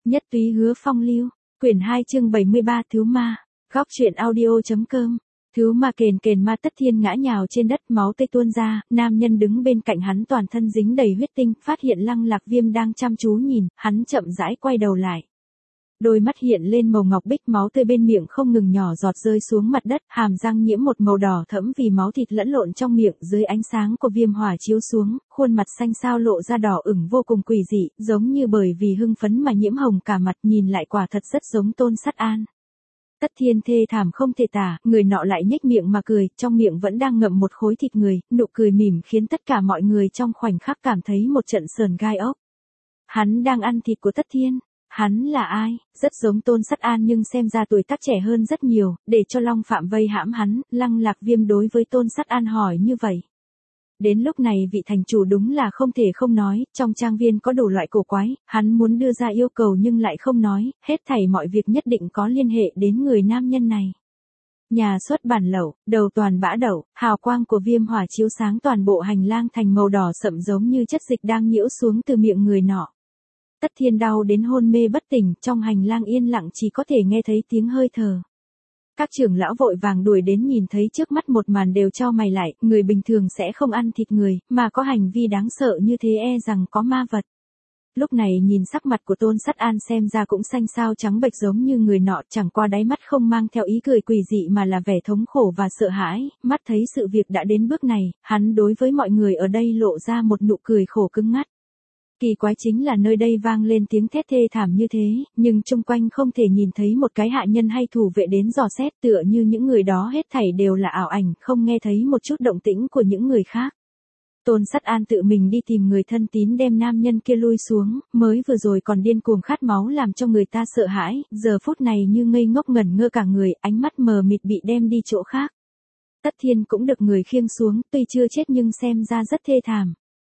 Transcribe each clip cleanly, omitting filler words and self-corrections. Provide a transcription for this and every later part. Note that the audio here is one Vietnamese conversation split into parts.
Nhất túy hứa phong lưu, quyển 2 chương 73 Thứ ma, góc truyện audio.com. Thứ ma kền kền ma Tất Thiên ngã nhào trên đất, máu tươi tuôn ra, nam nhân đứng bên cạnh hắn toàn thân dính đầy huyết tinh, phát hiện Lăng Lạc Viêm đang chăm chú nhìn, hắn chậm rãi quay đầu lại. Đôi mắt hiện lên màu ngọc bích, máu tươi bên miệng không ngừng nhỏ giọt rơi xuống mặt đất, hàm răng nhiễm một màu đỏ thẫm vì máu thịt lẫn lộn trong miệng, dưới ánh sáng của viêm hỏa chiếu xuống, khuôn mặt xanh xao lộ ra đỏ ửng vô cùng quỷ dị, giống như bởi vì hưng phấn mà nhiễm hồng cả mặt, nhìn lại quả thật rất giống Tôn Sắt An. Tất Thiên thê thảm không thể tả, người nọ lại nhếch miệng mà cười, trong miệng vẫn đang ngậm một khối thịt người, nụ cười mỉm khiến tất cả mọi người trong khoảnh khắc cảm thấy một trận sờn gai ốc. Hắn đang ăn thịt của Tất Thiên. Hắn là ai? Rất giống Tôn Sắt An nhưng xem ra tuổi tác trẻ hơn rất nhiều, để cho Long Phạm vây hãm hắn, Lăng Lạc Viêm đối với Tôn Sắt An hỏi như vậy. Đến lúc này vị thành chủ đúng là không thể không nói, trong trang viên có đủ loại cổ quái, hắn muốn đưa ra yêu cầu nhưng lại không nói, hết thảy mọi việc nhất định có liên hệ đến người nam nhân này. Nhà xuất bản lẩu, đầu toàn bã đậu, hào quang của viêm hỏa chiếu sáng toàn bộ hành lang thành màu đỏ sậm giống như chất dịch đang nhiễu xuống từ miệng người nọ. Tất Thiên đau đến hôn mê bất tỉnh, trong hành lang yên lặng chỉ có thể nghe thấy tiếng hơi thở. Các trưởng lão vội vàng đuổi đến, nhìn thấy trước mắt một màn đều chau mày lại, người bình thường sẽ không ăn thịt người, mà có hành vi đáng sợ như thế e rằng có ma vật. Lúc này nhìn sắc mặt của Tôn Sắt An xem ra cũng xanh xao trắng bệch giống như người nọ, chẳng qua đáy mắt không mang theo ý cười quỷ dị mà là vẻ thống khổ và sợ hãi, mắt thấy sự việc đã đến bước này, hắn đối với mọi người ở đây lộ ra một nụ cười khổ cứng ngắt. Kỳ quái chính là nơi đây vang lên tiếng thét thê thảm như thế, nhưng chung quanh không thể nhìn thấy một cái hạ nhân hay thủ vệ đến dò xét, tựa như những người đó hết thảy đều là ảo ảnh, không nghe thấy một chút động tĩnh của những người khác. Tôn Sắt An tự mình đi tìm người thân tín đem nam nhân kia lui xuống, mới vừa rồi còn điên cuồng khát máu làm cho người ta sợ hãi, giờ phút này như ngây ngốc ngẩn ngơ cả người, ánh mắt mờ mịt bị đem đi chỗ khác. Tất Thiên cũng được người khiêng xuống, tuy chưa chết nhưng xem ra rất thê thảm.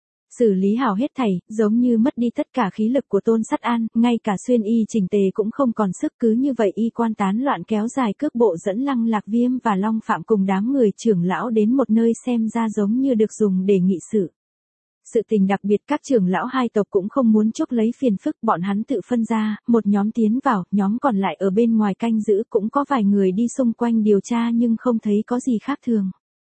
Xử lý hảo hết thảy, giống như mất đi tất cả khí lực của Tôn Sắt An, ngay cả xuyên y chỉnh tề cũng không còn sức, cứ như vậy y quan tán loạn kéo dài cước bộ dẫn Lăng Lạc Viêm và Long Phạm cùng đám người trưởng lão đến một nơi xem ra giống như được dùng để nghị sự. Sự tình đặc biệt các trưởng lão hai tộc cũng không muốn chuốc lấy phiền phức, bọn hắn tự phân ra, một nhóm tiến vào, nhóm còn lại ở bên ngoài canh giữ, cũng có vài người đi xung quanh điều tra nhưng không thấy có gì khác thường.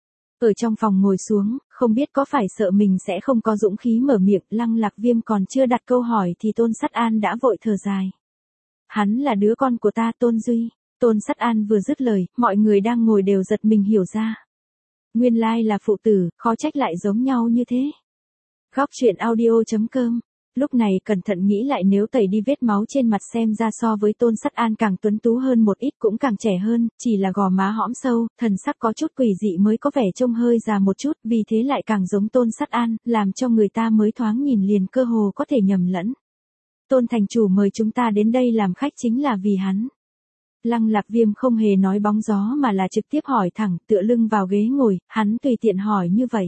Ở trong phòng ngồi xuống, không biết có phải sợ mình sẽ không có dũng khí mở miệng, Lăng Lạc Viêm còn chưa đặt câu hỏi thì Tôn Sắt An đã vội thở dài. Hắn là đứa con của ta, Tôn Duy. Tôn Sắt An vừa dứt lời, mọi người đang ngồi đều giật mình hiểu ra. Nguyên lai là phụ tử, khó trách lại giống nhau như thế. Góc truyện audio.com. Lúc này cẩn thận nghĩ lại, nếu tẩy đi vết máu trên mặt xem ra so với Tôn Sắt An càng tuấn tú hơn một ít, cũng càng trẻ hơn, chỉ là gò má hõm sâu, thần sắc có chút quỷ dị mới có vẻ trông hơi già một chút, vì thế lại càng giống Tôn Sắt An, làm cho người ta mới thoáng nhìn liền cơ hồ có thể nhầm lẫn. Tôn thành chủ mời chúng ta đến đây làm khách chính là vì hắn. Lăng Lạc Viêm không hề nói bóng gió mà là trực tiếp hỏi thẳng, tựa lưng vào ghế ngồi, hắn tùy tiện hỏi như vậy.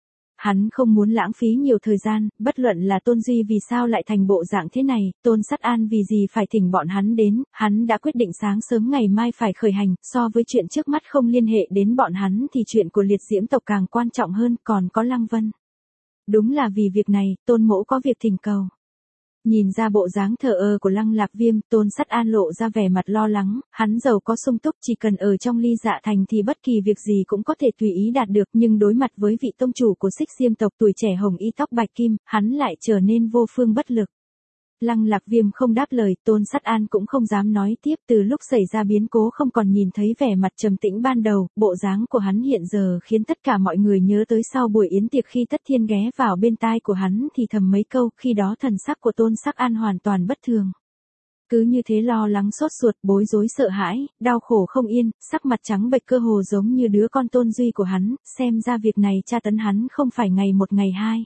Hắn không muốn lãng phí nhiều thời gian, bất luận là Tôn Duy vì sao lại thành bộ dạng thế này, Tôn Sắt An vì gì phải thỉnh bọn hắn đến, hắn đã quyết định sáng sớm ngày mai phải khởi hành, so với chuyện trước mắt không liên hệ đến bọn hắn thì chuyện của liệt diễm tộc càng quan trọng hơn, còn có Lăng Vân. Đúng là vì việc này, Tôn mỗ có việc thỉnh cầu. Nhìn ra bộ dáng thờ ơ của Lăng Lạc Viêm, Tôn Sắt An lộ ra vẻ mặt lo lắng, hắn giàu có sung túc, chỉ cần ở trong Ly Dạ Thành thì bất kỳ việc gì cũng có thể tùy ý đạt được, nhưng đối mặt với vị tông chủ của Xích Diêm tộc tuổi trẻ hồng y tóc bạch kim, hắn lại trở nên vô phương bất lực. Lăng Lạc Viêm không đáp lời, Tôn Sắt An cũng không dám nói tiếp, từ lúc xảy ra biến cố không còn nhìn thấy vẻ mặt trầm tĩnh ban đầu, bộ dáng của hắn hiện giờ khiến tất cả mọi người nhớ tới sau buổi yến tiệc khi Tất Thiên ghé vào bên tai của hắn thì thầm mấy câu, khi đó thần sắc của Tôn Sắt An hoàn toàn bất thường. Cứ như thế lo lắng sốt ruột, bối rối sợ hãi, đau khổ không yên, sắc mặt trắng bệch cơ hồ giống như đứa con Tôn Duy của hắn, xem ra việc này tra tấn hắn không phải ngày một ngày hai.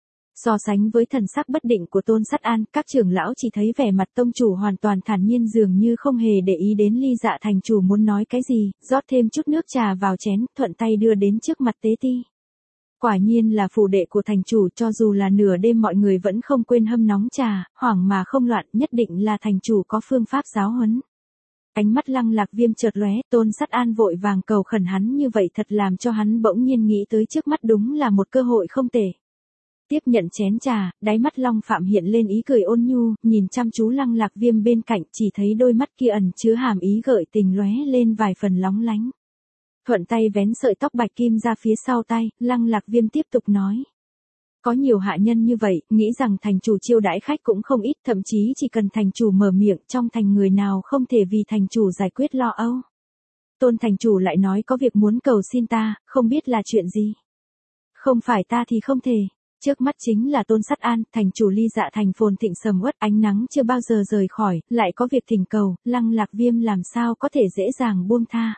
So sánh với thần sắc bất định của Tôn Sắt An, các trưởng lão chỉ thấy vẻ mặt tông chủ hoàn toàn thản nhiên dường như không hề để ý đến Ly Dạ thành chủ muốn nói cái gì, rót thêm chút nước trà vào chén, thuận tay đưa đến trước mặt Tế Ti. Quả nhiên là phủ đệ của thành chủ, cho dù là nửa đêm mọi người vẫn không quên hâm nóng trà, hoảng mà không loạn, nhất định là thành chủ có phương pháp giáo huấn. Ánh mắt Lăng Lạc Viêm chợt lóe, Tôn Sắt An vội vàng cầu khẩn hắn như vậy thật làm cho hắn bỗng nhiên nghĩ tới trước mắt đúng là một cơ hội không tệ. Tiếp nhận chén trà, đáy mắt Long Phạm hiện lên ý cười ôn nhu, nhìn chăm chú Lăng Lạc Viêm bên cạnh, chỉ thấy đôi mắt kia ẩn chứa hàm ý gợi tình lóe lên vài phần lóng lánh. Thuận tay vén sợi tóc bạch kim ra phía sau tay, Lăng Lạc Viêm tiếp tục nói. Có nhiều hạ nhân như vậy, nghĩ rằng thành chủ chiêu đãi khách cũng không ít, thậm chí chỉ cần thành chủ mở miệng, trong thành người nào không thể vì thành chủ giải quyết lo âu. Tôn thành chủ lại nói có việc muốn cầu xin ta, không biết là chuyện gì. Không phải ta thì không thể. Trước mắt chính là Tôn Sắt An, thành chủ Ly Dạ thành phồn thịnh sầm uất, ánh nắng chưa bao giờ rời khỏi, lại có việc thỉnh cầu, Lăng Lạc Viêm làm sao có thể dễ dàng buông tha.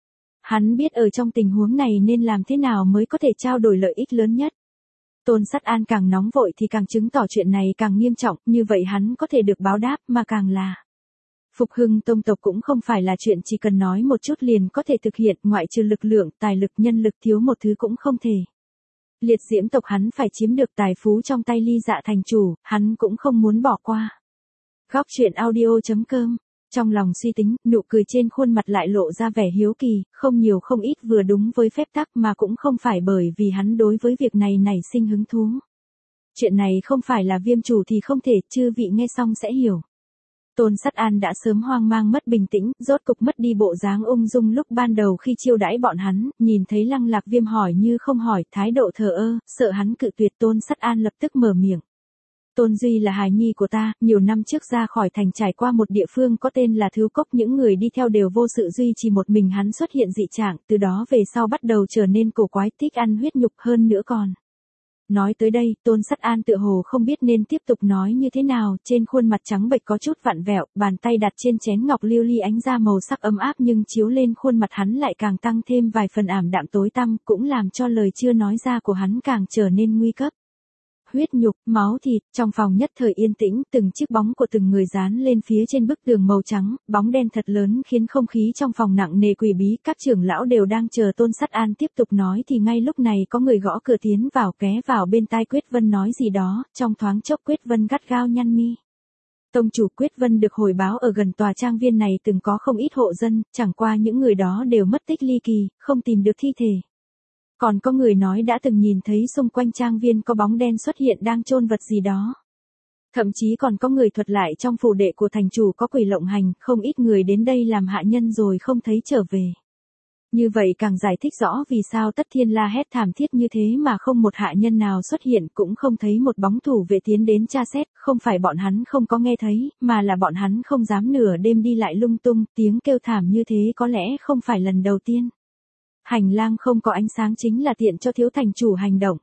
Hắn biết ở trong tình huống này nên làm thế nào mới có thể trao đổi lợi ích lớn nhất. Tôn Sắt An càng nóng vội thì càng chứng tỏ chuyện này càng nghiêm trọng, như vậy hắn có thể được báo đáp mà càng là. Phục hưng tông tộc cũng không phải là chuyện chỉ cần nói một chút liền có thể thực hiện, ngoại trừ lực lượng, tài lực, nhân lực, thiếu một thứ cũng không thể. Liệt diễm tộc hắn phải chiếm được tài phú trong tay Ly Dạ thành chủ, hắn cũng không muốn bỏ qua. Góc truyện audio.com. Trong lòng suy tính, nụ cười trên khuôn mặt lại lộ ra vẻ hiếu kỳ, không nhiều không ít, vừa đúng với phép tắc, mà cũng không phải bởi vì hắn đối với việc này nảy sinh hứng thú. Chuyện này không phải là Viêm chủ thì không thể, chư vị nghe xong sẽ hiểu. Tôn Sắt An đã sớm hoang mang mất bình tĩnh, rốt cục mất đi bộ dáng ung dung lúc ban đầu khi chiêu đãi bọn hắn, nhìn thấy Lăng Lạc Viêm hỏi như không hỏi, thái độ thờ ơ, sợ hắn cự tuyệt. Tôn Sắt An lập tức mở miệng. Tôn Duy là hài nhi của ta, nhiều năm trước ra khỏi thành trải qua một địa phương có tên là Thứ Cốc, những người đi theo đều vô sự duy trì một mình hắn xuất hiện dị trạng, từ đó về sau bắt đầu trở nên cổ quái, thích ăn huyết nhục hơn nữa còn. Nói tới đây, Tôn Sắt An tựa hồ không biết nên tiếp tục nói như thế nào, trên khuôn mặt trắng bệch có chút vặn vẹo, bàn tay đặt trên chén ngọc lưu ly ánh ra màu sắc ấm áp nhưng chiếu lên khuôn mặt hắn lại càng tăng thêm vài phần ảm đạm tối tăm, cũng làm cho lời chưa nói ra của hắn càng trở nên nguy cấp. Huyết nhục, máu thịt, trong phòng nhất thời yên tĩnh, từng chiếc bóng của từng người dán lên phía trên bức tường màu trắng, bóng đen thật lớn khiến không khí trong phòng nặng nề quỷ bí, các trưởng lão đều đang chờ Tôn Sắt An tiếp tục nói thì ngay lúc này có người gõ cửa tiến vào, ghé vào bên tai Quyết Vân nói gì đó, trong thoáng chốc Quyết Vân gắt gao nhăn mi. Tông chủ Quyết Vân được hồi báo ở gần tòa trang viên này từng có không ít hộ dân, chẳng qua những người đó đều mất tích ly kỳ, không tìm được thi thể. Còn có người nói đã từng nhìn thấy xung quanh trang viên có bóng đen xuất hiện đang chôn vật gì đó. Thậm chí còn có người thuật lại trong phủ đệ của thành chủ có quỷ lộng hành, không ít người đến đây làm hạ nhân rồi không thấy trở về. Như vậy càng giải thích rõ vì sao Tất Thiên la hét thảm thiết như thế mà không một hạ nhân nào xuất hiện, cũng không thấy một bóng thủ vệ tiến đến tra xét, không phải bọn hắn không có nghe thấy, mà là bọn hắn không dám nửa đêm đi lại lung tung, tiếng kêu thảm như thế có lẽ không phải lần đầu tiên. Hành lang không có ánh sáng chính là tiện cho thiếu thành chủ hành động.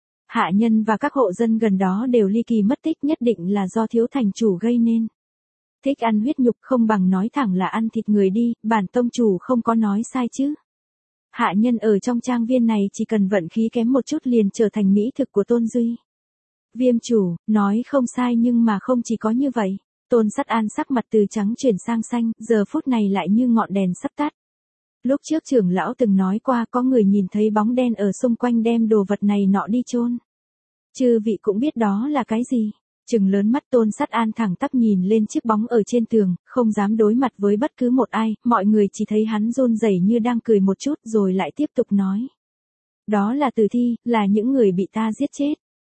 Hạ nhân và các hộ dân gần đó đều ly kỳ mất tích, nhất định là do thiếu thành chủ gây nên. Thích ăn huyết nhục không bằng nói thẳng là ăn thịt người đi, bản tông chủ không có nói sai chứ. Hạ nhân ở trong trang viên này chỉ cần vận khí kém một chút liền trở thành mỹ thực của Tôn Duy. Viêm chủ, nói không sai nhưng mà không chỉ có như vậy. Tôn Sắt An sắc mặt từ trắng chuyển sang xanh, giờ phút này lại như ngọn đèn sắp tắt. Lúc trước trưởng lão từng nói qua có người nhìn thấy bóng đen ở xung quanh đem đồ vật này nọ đi chôn. Chư vị cũng biết đó là cái gì. Trừng lớn mắt Tôn Sắt An thẳng tắp nhìn lên chiếc bóng ở trên tường, không dám đối mặt với bất cứ một ai, mọi người chỉ thấy hắn run rẩy như đang cười một chút rồi lại tiếp tục nói. Đó là tử thi, là những người bị ta giết chết.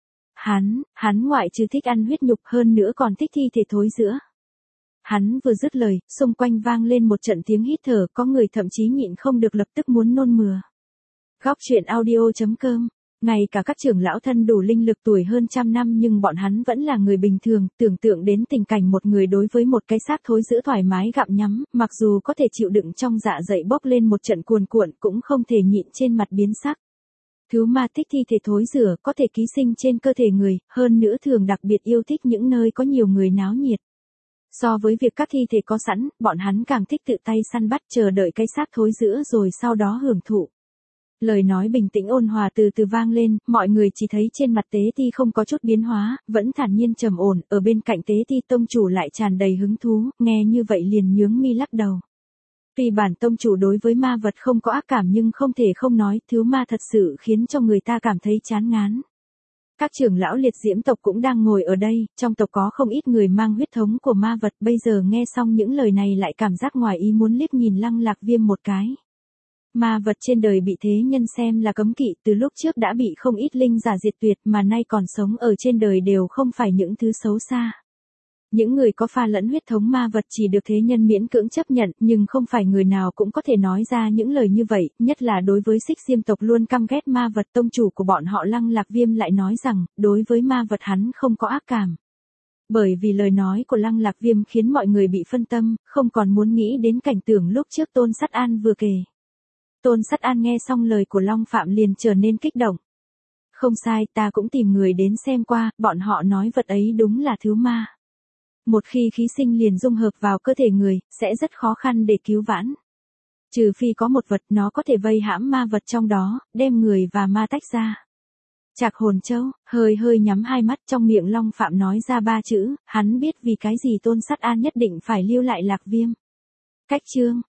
Hắn ngoại trừ thích ăn huyết nhục hơn nữa còn thích thi thể thối rữa. Hắn vừa dứt lời, xung quanh vang lên một trận tiếng hít thở, có người thậm chí nhịn không được lập tức muốn nôn mửa. Góc truyện audio.com. Ngay cả các trưởng lão thân đủ linh lực tuổi hơn trăm năm nhưng bọn hắn vẫn là người bình thường, tưởng tượng đến tình cảnh một người đối với một cái xác thối rữa thoải mái gặm nhắm, mặc dù có thể chịu đựng trong dạ dày bốc lên một trận cuồn cuộn cũng không thể nhịn trên mặt biến sắc. Thứ ma thích thi thể thối rữa có thể ký sinh trên cơ thể người, hơn nữa thường đặc biệt yêu thích những nơi có nhiều người náo nhiệt. So với việc các thi thể có sẵn, bọn hắn càng thích tự tay săn bắt chờ đợi cái xác thối rữa rồi sau đó hưởng thụ. Lời nói bình tĩnh ôn hòa từ từ vang lên, mọi người chỉ thấy trên mặt Tế Ti không có chút biến hóa, vẫn thản nhiên trầm ổn, ở bên cạnh Tế Ti tông chủ lại tràn đầy hứng thú, nghe như vậy liền nhướng mi lắc đầu. Tuy bản tông chủ đối với ma vật không có ác cảm nhưng không thể không nói, thứ ma thật sự khiến cho người ta cảm thấy chán ngán. Các trưởng lão liệt diễm tộc cũng đang ngồi ở đây, trong tộc có không ít người mang huyết thống của ma vật, bây giờ nghe xong những lời này lại cảm giác ngoài ý muốn liếc nhìn Lăng Lạc Viêm một cái. Ma vật trên đời bị thế nhân xem là cấm kỵ, từ lúc trước đã bị không ít linh giả diệt tuyệt mà nay còn sống ở trên đời đều không phải những thứ xấu xa. Những người có pha lẫn huyết thống ma vật chỉ được thế nhân miễn cưỡng chấp nhận, nhưng không phải người nào cũng có thể nói ra những lời như vậy, nhất là đối với Xích Diêm tộc luôn căm ghét ma vật. Tông chủ của bọn họ Lăng Lạc Viêm lại nói rằng, đối với ma vật hắn không có ác cảm. Bởi vì lời nói của Lăng Lạc Viêm khiến mọi người bị phân tâm, không còn muốn nghĩ đến cảnh tượng lúc trước Tôn Sắt An vừa kể. Tôn Sắt An nghe xong lời của Long Phạm liền trở nên kích động. Không sai, ta cũng tìm người đến xem qua, bọn họ nói vật ấy đúng là thứ ma. Một khi khí sinh liền dung hợp vào cơ thể người, sẽ rất khó khăn để cứu vãn. Trừ phi có một vật nó có thể vây hãm ma vật trong đó, đem người và ma tách ra. Trạc Hồn Châu, hơi nhắm hai mắt, trong miệng Long Phạm nói ra 3 chữ, hắn biết vì cái gì Tôn Sắt An nhất định phải lưu lại Lạc Viêm. Cách chương